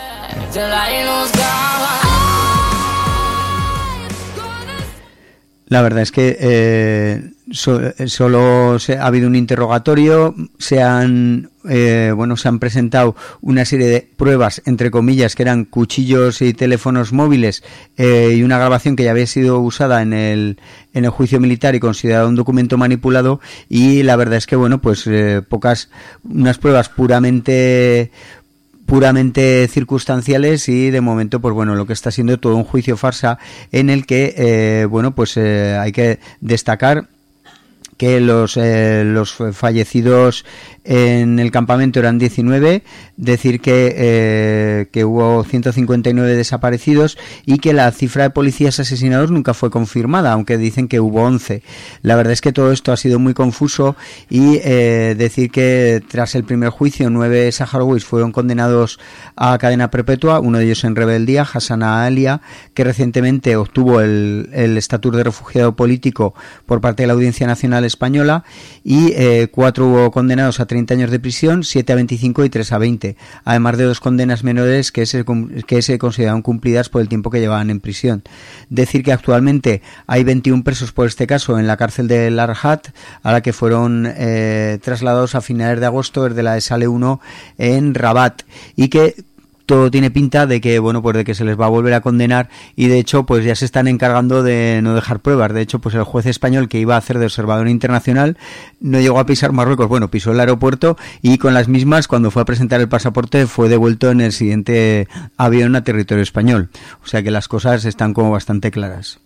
La verdad es que solo ha habido un interrogatorio, se han presentado una serie de pruebas, entre comillas, que eran cuchillos y teléfonos móviles, y una grabación que ya había sido usada en el juicio militar y considerado un documento manipulado, y la verdad es que unas pruebas puramente circunstanciales, y de momento lo que está siendo todo un juicio farsa en el que hay que destacar que los fallecidos en el campamento eran 19, decir que hubo 159 desaparecidos y que la cifra de policías asesinados nunca fue confirmada, aunque dicen que hubo 11. La verdad es que todo esto ha sido muy confuso, y decir que tras el primer juicio 9 saharauis fueron condenados a cadena perpetua, uno de ellos en rebeldía, Hassan Alia, que recientemente obtuvo el estatus de refugiado político por parte de la Audiencia Nacional española y 4 hubo condenados a 30 años de prisión, 7 a 25 y 3 a 20, además de 2 condenas menores que se consideraron cumplidas por el tiempo que llevaban en prisión. Decir que actualmente hay 21 presos por este caso en la cárcel de Larjat, a la que fueron trasladados a finales de agosto desde la de Sale 1 en Rabat, y que todo tiene pinta de que, bueno, pues de que se les va a volver a condenar, y de hecho pues ya se están encargando de no dejar pruebas. De hecho, pues el juez español que iba a hacer de observador internacional no llegó a pisar Marruecos, bueno, pisó el aeropuerto y con las mismas, cuando fue a presentar el pasaporte, fue devuelto en el siguiente avión a territorio español. O sea que las cosas están como bastante claras.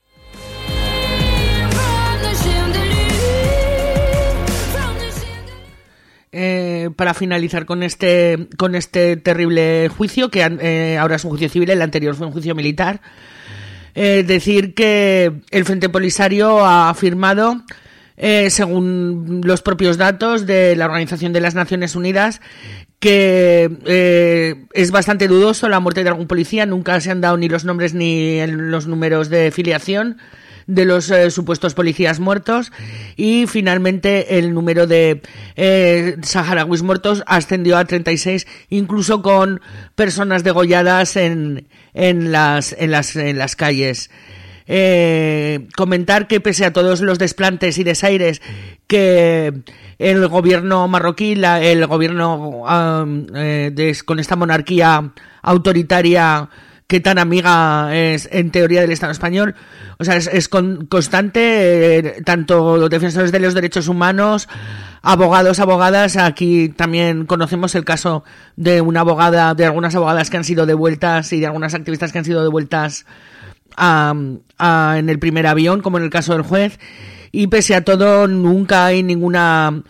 Para finalizar con este terrible juicio, que ahora es un juicio civil, el anterior fue un juicio militar, decir que el Frente Polisario ha afirmado, según los propios datos de la Organización de las Naciones Unidas, que es bastante dudoso la muerte de algún policía. Nunca se han dado ni los nombres ni los números de filiación de los supuestos policías muertos, y finalmente el número de saharauis muertos ascendió a 36, incluso con personas degolladas en las calles. Comentar que pese a todos los desplantes y desaires que el gobierno marroquí, el gobierno con esta monarquía autoritaria que tan amiga es en teoría del Estado español, o sea, es constante, tanto defensores de los derechos humanos, abogados, abogadas. Aquí también conocemos el caso de una abogada, de algunas abogadas que han sido devueltas y de algunas activistas que han sido devueltas en el primer avión, como en el caso del juez. Y pese a todo, nunca hay ninguna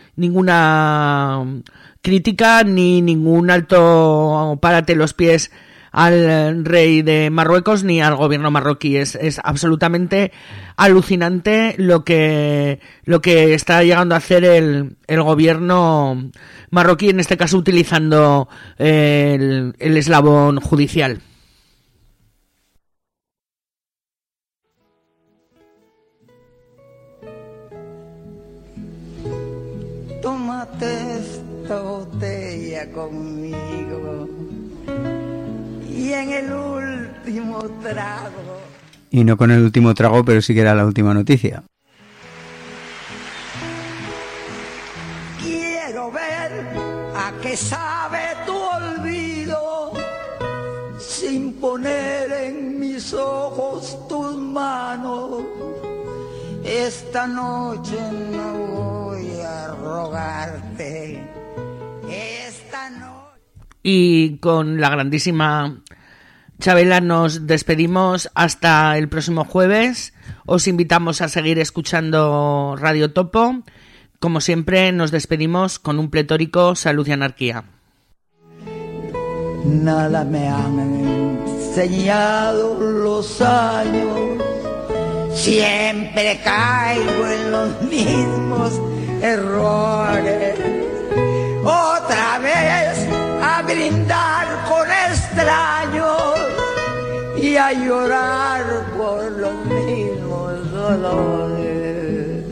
crítica ni ningún alto párate los pies al rey de Marruecos ni al gobierno marroquí. Es absolutamente alucinante lo que está llegando a hacer el gobierno marroquí, en este caso utilizando el eslabón judicial. Tómate esta botella conmigo y en el último trago. Y no con el último trago, pero sí que era la última noticia. Quiero ver a qué sabe tu olvido, sin poner en mis ojos tus manos. Esta noche no voy a rogarte. Esta noche. Y con la grandísima Chabela nos despedimos hasta el próximo jueves. Os invitamos a seguir escuchando Radio Topo. Como siempre, nos despedimos con un pletórico Salud y Anarquía. Nada me han enseñado los años, siempre caigo en los mismos errores. Otra vez a brindar con extraños y a llorar por los mismos dolores.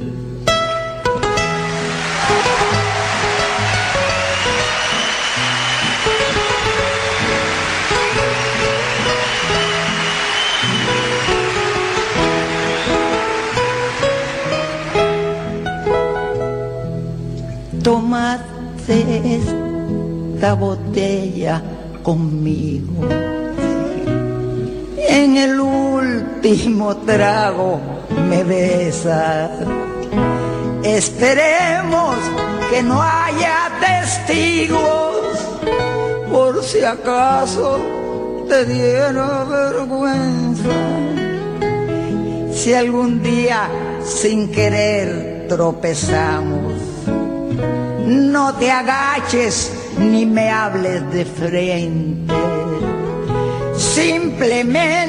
Tómate esta botella conmigo, en el último trago me besas. Esperemos que no haya testigos, por si acaso te diera vergüenza. Si algún día sin querer tropezamos, no te agaches ni me hables de frente, simplemente